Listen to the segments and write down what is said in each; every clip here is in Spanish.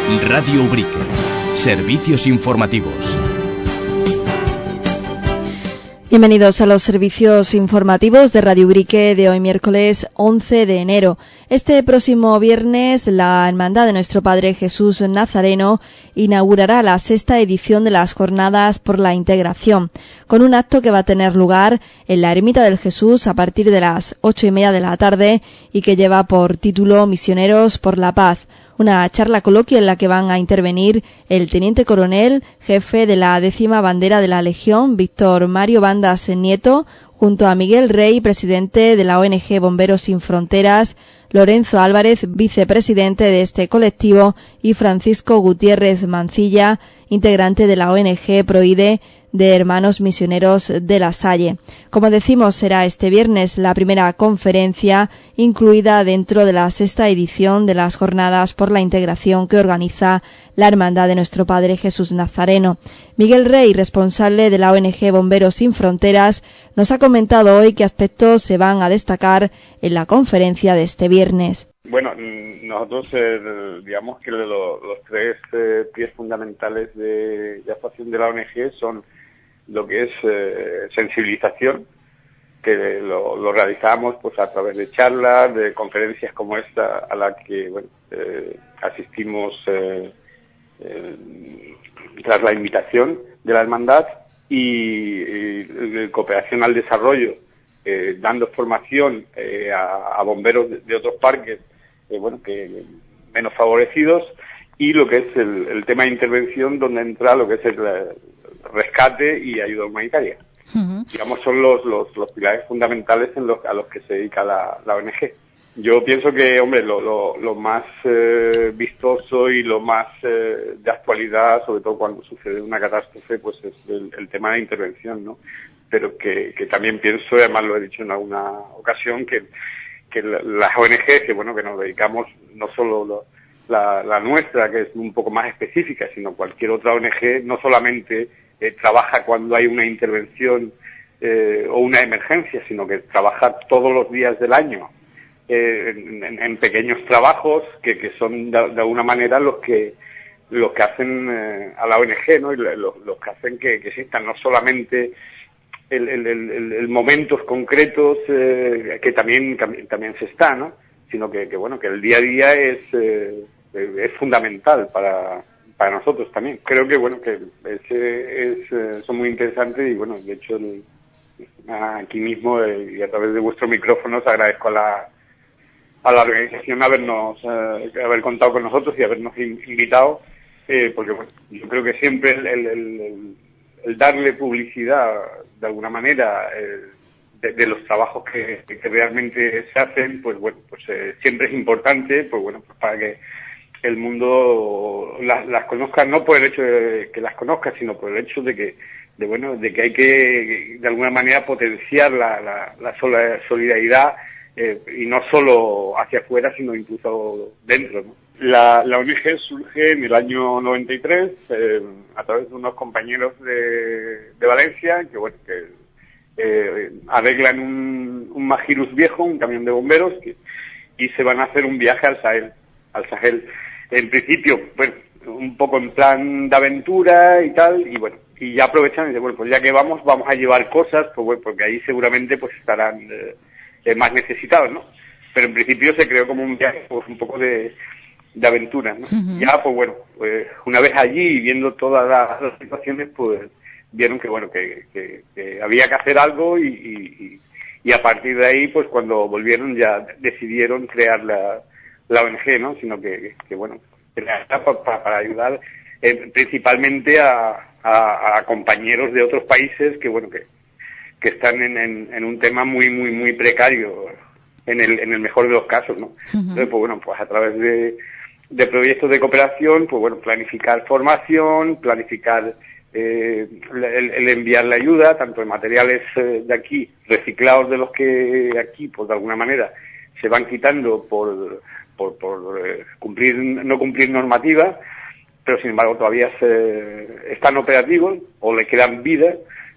Radio Ubrique. Servicios informativos. Bienvenidos a los servicios informativos de Radio Ubrique de hoy miércoles 11 de enero. Este próximo viernes la Hermandad de Nuestro Padre Jesús Nazareno inaugurará la 6ª edición de las Jornadas por la Integración, con un acto que va a tener lugar en la Ermita del Jesús a partir de las 8:30 de la tarde y que lleva por título Misioneros por la Paz. Una charla coloquio en la que van a intervenir el teniente coronel, jefe de la 10ª Bandera de la Legión, Víctor Mario Bandas Nieto, junto a Miguel Rey, presidente de la ONG Bomberos Sin Fronteras, Lorenzo Álvarez, vicepresidente de este colectivo, y Francisco Gutiérrez Mancilla, integrante de la ONG Proide de Hermanos Misioneros de la Salle. Como decimos, será este viernes la primera conferencia incluida dentro de la 6ª edición de las Jornadas por la Integración que organiza la Hermandad de Nuestro Padre Jesús Nazareno. Miguel Rey, responsable de la ONG Bomberos Sin Fronteras, nos ha comentado hoy qué aspectos se van a destacar en la conferencia de este viernes. Bueno, nosotros digamos que los tres pies fundamentales de actuación de la ONG son lo que es sensibilización, que lo realizamos pues a través de charlas, de conferencias como esta, a la que asistimos tras la invitación de la hermandad, y cooperación al desarrollo, dando formación a bomberos de otros parques que menos favorecidos, y lo que es el tema de intervención, donde entra lo que es el rescate y ayuda humanitaria. Uh-huh. Digamos, son los pilares fundamentales a los que se dedica la ONG. Yo pienso que, hombre, lo más vistoso y lo más de actualidad, sobre todo cuando sucede una catástrofe, pues es el tema de intervención, ¿no? Pero que también pienso, y además lo he dicho en alguna ocasión, que las ONG, que nos dedicamos, no solo la nuestra, que es un poco más específica, sino cualquier otra ONG, no solamente trabaja cuando hay una intervención o una emergencia, sino que trabaja todos los días del año en pequeños trabajos que son de alguna manera los que hacen a la ONG, ¿no? Y los que hacen que existan, no solamente el momentos concretos que también se está, ¿no? Sino que el día a día es fundamental para nosotros también. Creo que son muy interesantes, y de hecho aquí mismo y a través de vuestros micrófonos agradezco a la organización haber contado con nosotros y habernos invitado, porque yo creo que siempre el darle publicidad de alguna manera de los trabajos que realmente se hacen, siempre es importante, para que el mundo las conozca, no por el hecho de que las conozca, sino por el hecho de que hay que de alguna manera potenciar la solidaridad, y no solo hacia afuera, sino incluso dentro, ¿no? La ONG surge en el año 93 a través de unos compañeros de Valencia que arreglan un Magirus viejo, un camión de bomberos, y se van a hacer un viaje al Sahel. En principio, un poco en plan de aventura y tal, y ya aprovechan y dicen, ya que vamos a llevar cosas, porque ahí seguramente estarán más necesitados, ¿no? Pero en principio se creó como un viaje, un poco de aventura, ¿no? Uh-huh. Ya, una vez allí, viendo todas las situaciones, vieron que había que hacer algo, y a partir de ahí, cuando volvieron ya decidieron crear la ONG, ¿no? Sino para ayudar principalmente a compañeros de otros países que están en un tema muy muy muy precario, en el mejor de los casos, ¿no? Uh-huh. Entonces, a través de proyectos de cooperación, planificar formación, planificar el enviar la ayuda, tanto en materiales de aquí, reciclados de los que aquí, de alguna manera, se van quitando por no cumplir normativa, pero sin embargo todavía están operativos o le quedan vida,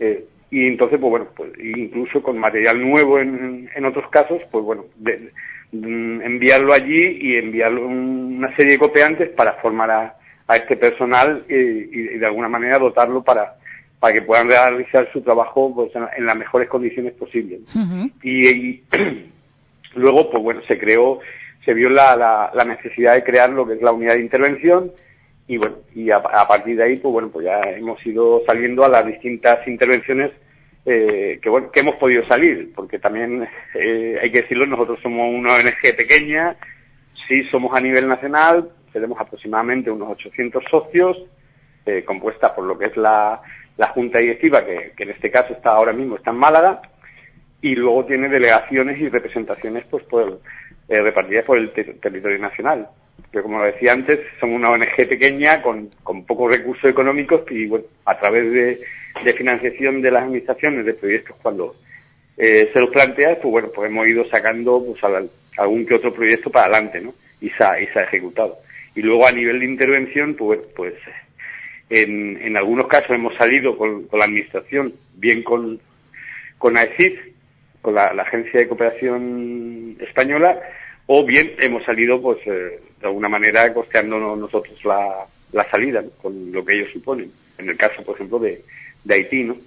y entonces incluso con material nuevo en otros casos, enviarlo allí y enviarlo una serie de copiantes para formar a este personal y de alguna manera dotarlo para que puedan realizar su trabajo pues en las mejores condiciones posibles. Uh-huh. Y luego, pues bueno, se vio la necesidad de crear lo que es la unidad de intervención y bueno, y a partir de ahí, pues bueno, pues ya hemos ido saliendo a las distintas intervenciones que hemos podido salir, porque también hay que decirlo, nosotros somos una ONG pequeña, sí somos a nivel nacional, tenemos aproximadamente unos 800 socios, compuesta por lo que es la Junta Directiva, que en este caso ahora mismo está en Málaga, y luego tiene delegaciones y representaciones pues repartidas por el territorio nacional. Pero como lo decía antes, somos una ONG pequeña con pocos recursos económicos y bueno, a través de financiación de las administraciones de proyectos cuando se los plantea, pues bueno, pues hemos ido sacando pues algún que otro proyecto para adelante, ¿no? Y se ha ejecutado. Y luego a nivel de intervención, pues en algunos casos hemos salido con la administración, bien con AECID, con la Agencia de Cooperación Española, o bien hemos salido pues de alguna manera costeándonos nosotros la salida, ¿no? Con lo que ellos suponen, en el caso por ejemplo de Haití, ¿no?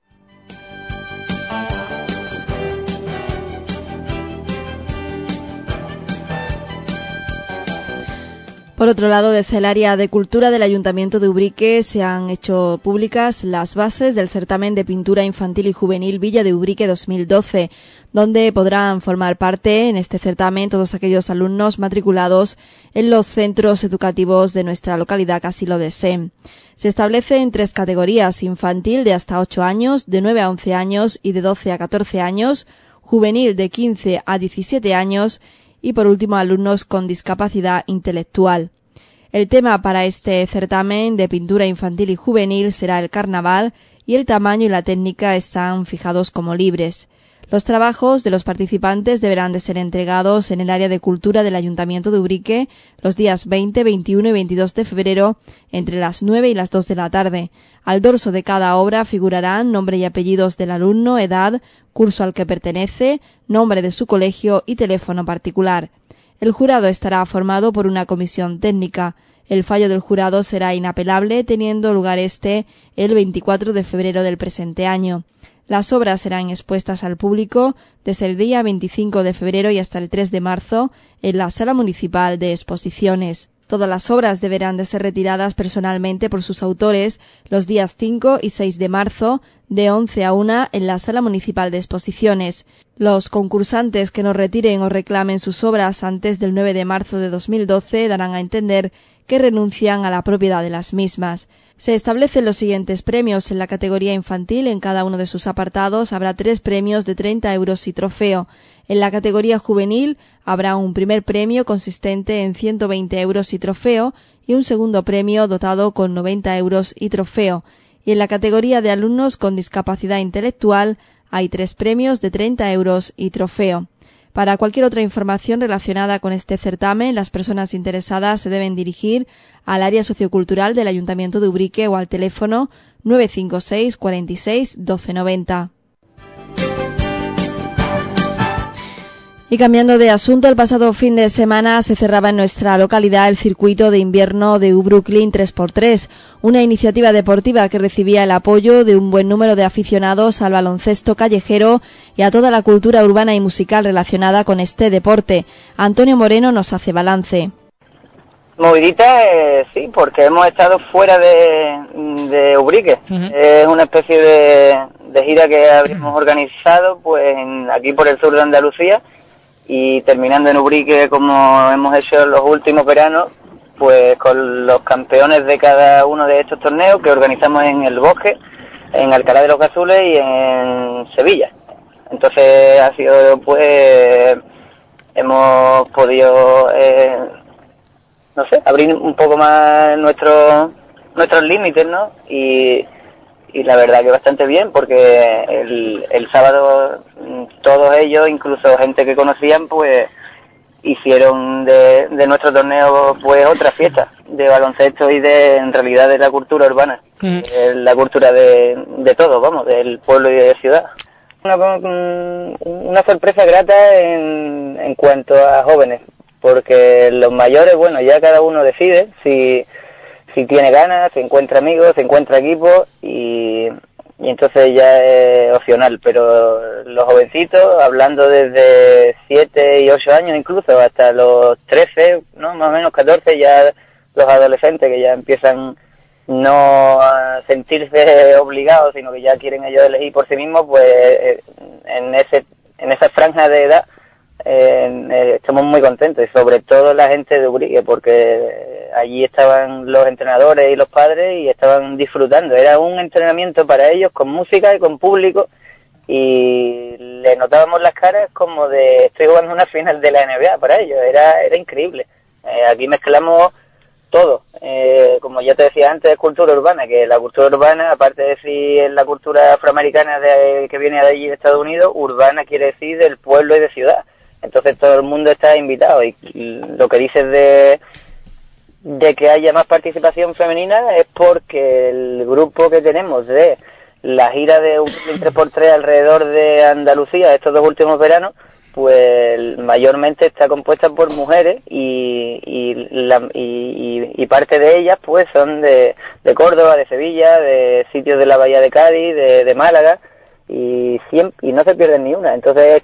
Por otro lado, desde el área de cultura del Ayuntamiento de Ubrique se han hecho públicas las bases del certamen de pintura infantil y juvenil Villa de Ubrique 2012, donde podrán formar parte en este certamen todos aquellos alumnos matriculados en los centros educativos de nuestra localidad, que así lo deseen. Se establece en 3 categorías: infantil de hasta 8 años, de 9 a 11 años y de 12 a 14 años, juvenil de 15 a 17 años y por último alumnos con discapacidad intelectual. El tema para este certamen de pintura infantil y juvenil será el carnaval y el tamaño y la técnica están fijados como libres. Los trabajos de los participantes deberán de ser entregados en el área de cultura del Ayuntamiento de Ubrique los días 20, 21 y 22 de febrero entre las 9 y las 2 de la tarde. Al dorso de cada obra figurarán nombre y apellidos del alumno, edad, curso al que pertenece, nombre de su colegio y teléfono particular. El jurado estará formado por una comisión técnica. El fallo del jurado será inapelable, teniendo lugar el 24 de febrero del presente año. Las obras serán expuestas al público desde el día 25 de febrero y hasta el 3 de marzo en la Sala Municipal de Exposiciones. Todas las obras deberán de ser retiradas personalmente por sus autores los días 5 y 6 de marzo de 11 a 1 en la Sala Municipal de Exposiciones. Los concursantes que no retiren o reclamen sus obras antes del 9 de marzo de 2012 darán a entender que renuncian a la propiedad de las mismas. Se establecen los siguientes premios. En la categoría infantil, en cada uno de sus apartados, habrá 3 premios de 30 euros y trofeo. En la categoría juvenil habrá un primer premio consistente en 120 euros y trofeo y un segundo premio dotado con 90 euros y trofeo. Y en la categoría de alumnos con discapacidad intelectual hay 3 premios de 30 euros y trofeo. Para cualquier otra información relacionada con este certamen, las personas interesadas se deben dirigir al área sociocultural del Ayuntamiento de Ubrique o al teléfono 956 46 1290. Y cambiando de asunto, el pasado fin de semana se cerraba en nuestra localidad el circuito de invierno de Ubrooklyn 3x3, una iniciativa deportiva que recibía el apoyo de un buen número de aficionados al baloncesto callejero y a toda la cultura urbana y musical relacionada con este deporte. Antonio Moreno nos hace balance. Movidita, sí, porque hemos estado fuera de Ubrique. Uh-huh. Es una especie de gira que habíamos organizado pues aquí por el sur de Andalucía, y terminando en Ubrique como hemos hecho los últimos veranos, pues con los campeones de cada uno de estos torneos que organizamos en El Bosque, en Alcalá de los Gazules y en Sevilla. Entonces ha sido pues, hemos podido, no sé, abrir un poco más nuestros límites, ¿no? Y la verdad que bastante bien, porque el sábado todos ellos, incluso gente que conocían, pues hicieron de nuestro torneo pues otra fiesta de baloncesto y en realidad de la cultura urbana, la cultura de todo, vamos, del pueblo y de la ciudad. Una sorpresa grata en cuanto a jóvenes, porque los mayores, bueno, ya cada uno decide si tiene ganas, si encuentra amigos, si encuentra equipo y entonces ya es opcional, pero los jovencitos, hablando desde 7 y 8 años incluso hasta los 13, ¿no? Más o menos 14, ya los adolescentes que ya empiezan no a sentirse obligados, sino que ya quieren ellos elegir por sí mismos, pues en esa franja de edad estamos muy contentos, y sobre todo la gente de Ubrique, porque allí estaban los entrenadores y los padres y estaban disfrutando. Era un entrenamiento para ellos con música y con público, y le notábamos las caras como de estoy jugando una final de la NBA para ellos. Era increíble. Aquí mezclamos todo, como ya te decía antes, cultura urbana, que la cultura urbana, aparte de decir la cultura afroamericana que viene de allí de Estados Unidos, urbana quiere decir del pueblo y de ciudad. Entonces todo el mundo está invitado, y lo que dices de que haya más participación femenina es porque el grupo que tenemos de la gira de un 3x3 alrededor de Andalucía estos 2 últimos veranos, pues mayormente está compuesta por mujeres y parte de ellas pues son de Córdoba, de Sevilla, de sitios de la Bahía de Cádiz, de Málaga, y no se pierden ni una. Entonces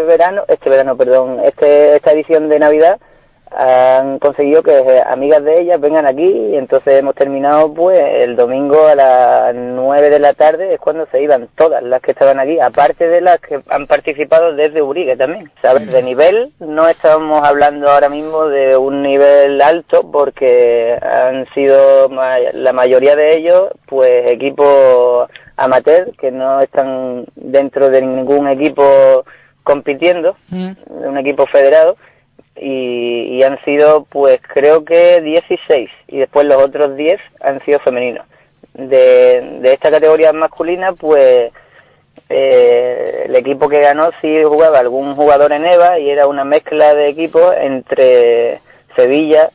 esta edición de Navidad han conseguido que amigas de ellas vengan aquí, y entonces hemos terminado pues el domingo a las 9 de la tarde, es cuando se iban todas las que estaban aquí, aparte de las que han participado desde Ubrique también. ¿Sabes? De nivel no estamos hablando ahora mismo de un nivel alto, porque han sido la mayoría de ellos pues equipos amateur, que no están dentro de ningún equipo compitiendo, un equipo federado, y han sido pues creo que 16, y después los otros 10 han sido femeninos. De esta categoría masculina pues el equipo que ganó sí jugaba algún jugador en EVA, y era una mezcla de equipos entre Sevilla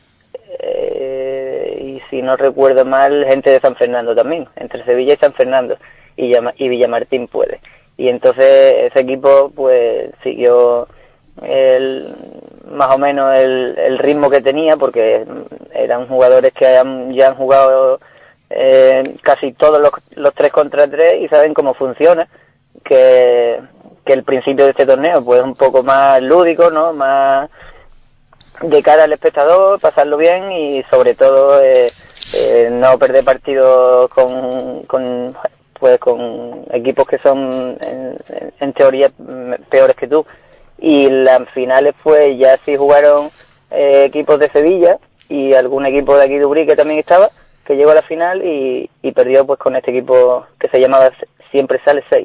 y si no recuerdo mal gente de San Fernando también, entre Sevilla y San Fernando, y Villamartín puede. Y entonces ese equipo pues siguió más o menos el ritmo que tenía, porque eran jugadores que ya han jugado casi todos los 3 contra 3 y saben cómo funciona, que el principio de este torneo pues es un poco más lúdico, ¿no? Más de cara al espectador, pasarlo bien, y sobre todo no perder partidos con equipos que son en teoría peores que tú. Y las finales pues ya sí jugaron equipos de Sevilla y algún equipo de aquí de Ubrique que también estaba, que llegó a la final y perdió pues con este equipo que se llamaba Siempre Sale 6.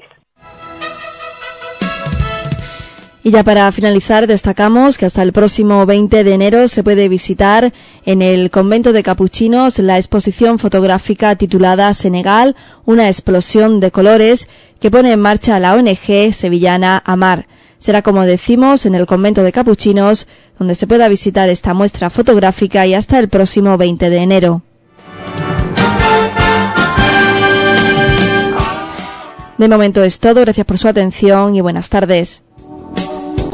Y ya para finalizar, destacamos que hasta el próximo 20 de enero se puede visitar en el Convento de Capuchinos la exposición fotográfica titulada Senegal, una explosión de colores, que pone en marcha la ONG sevillana Amar. Será, como decimos, en el Convento de Capuchinos, donde se pueda visitar esta muestra fotográfica, y hasta el próximo 20 de enero. De momento es todo, gracias por su atención y buenas tardes.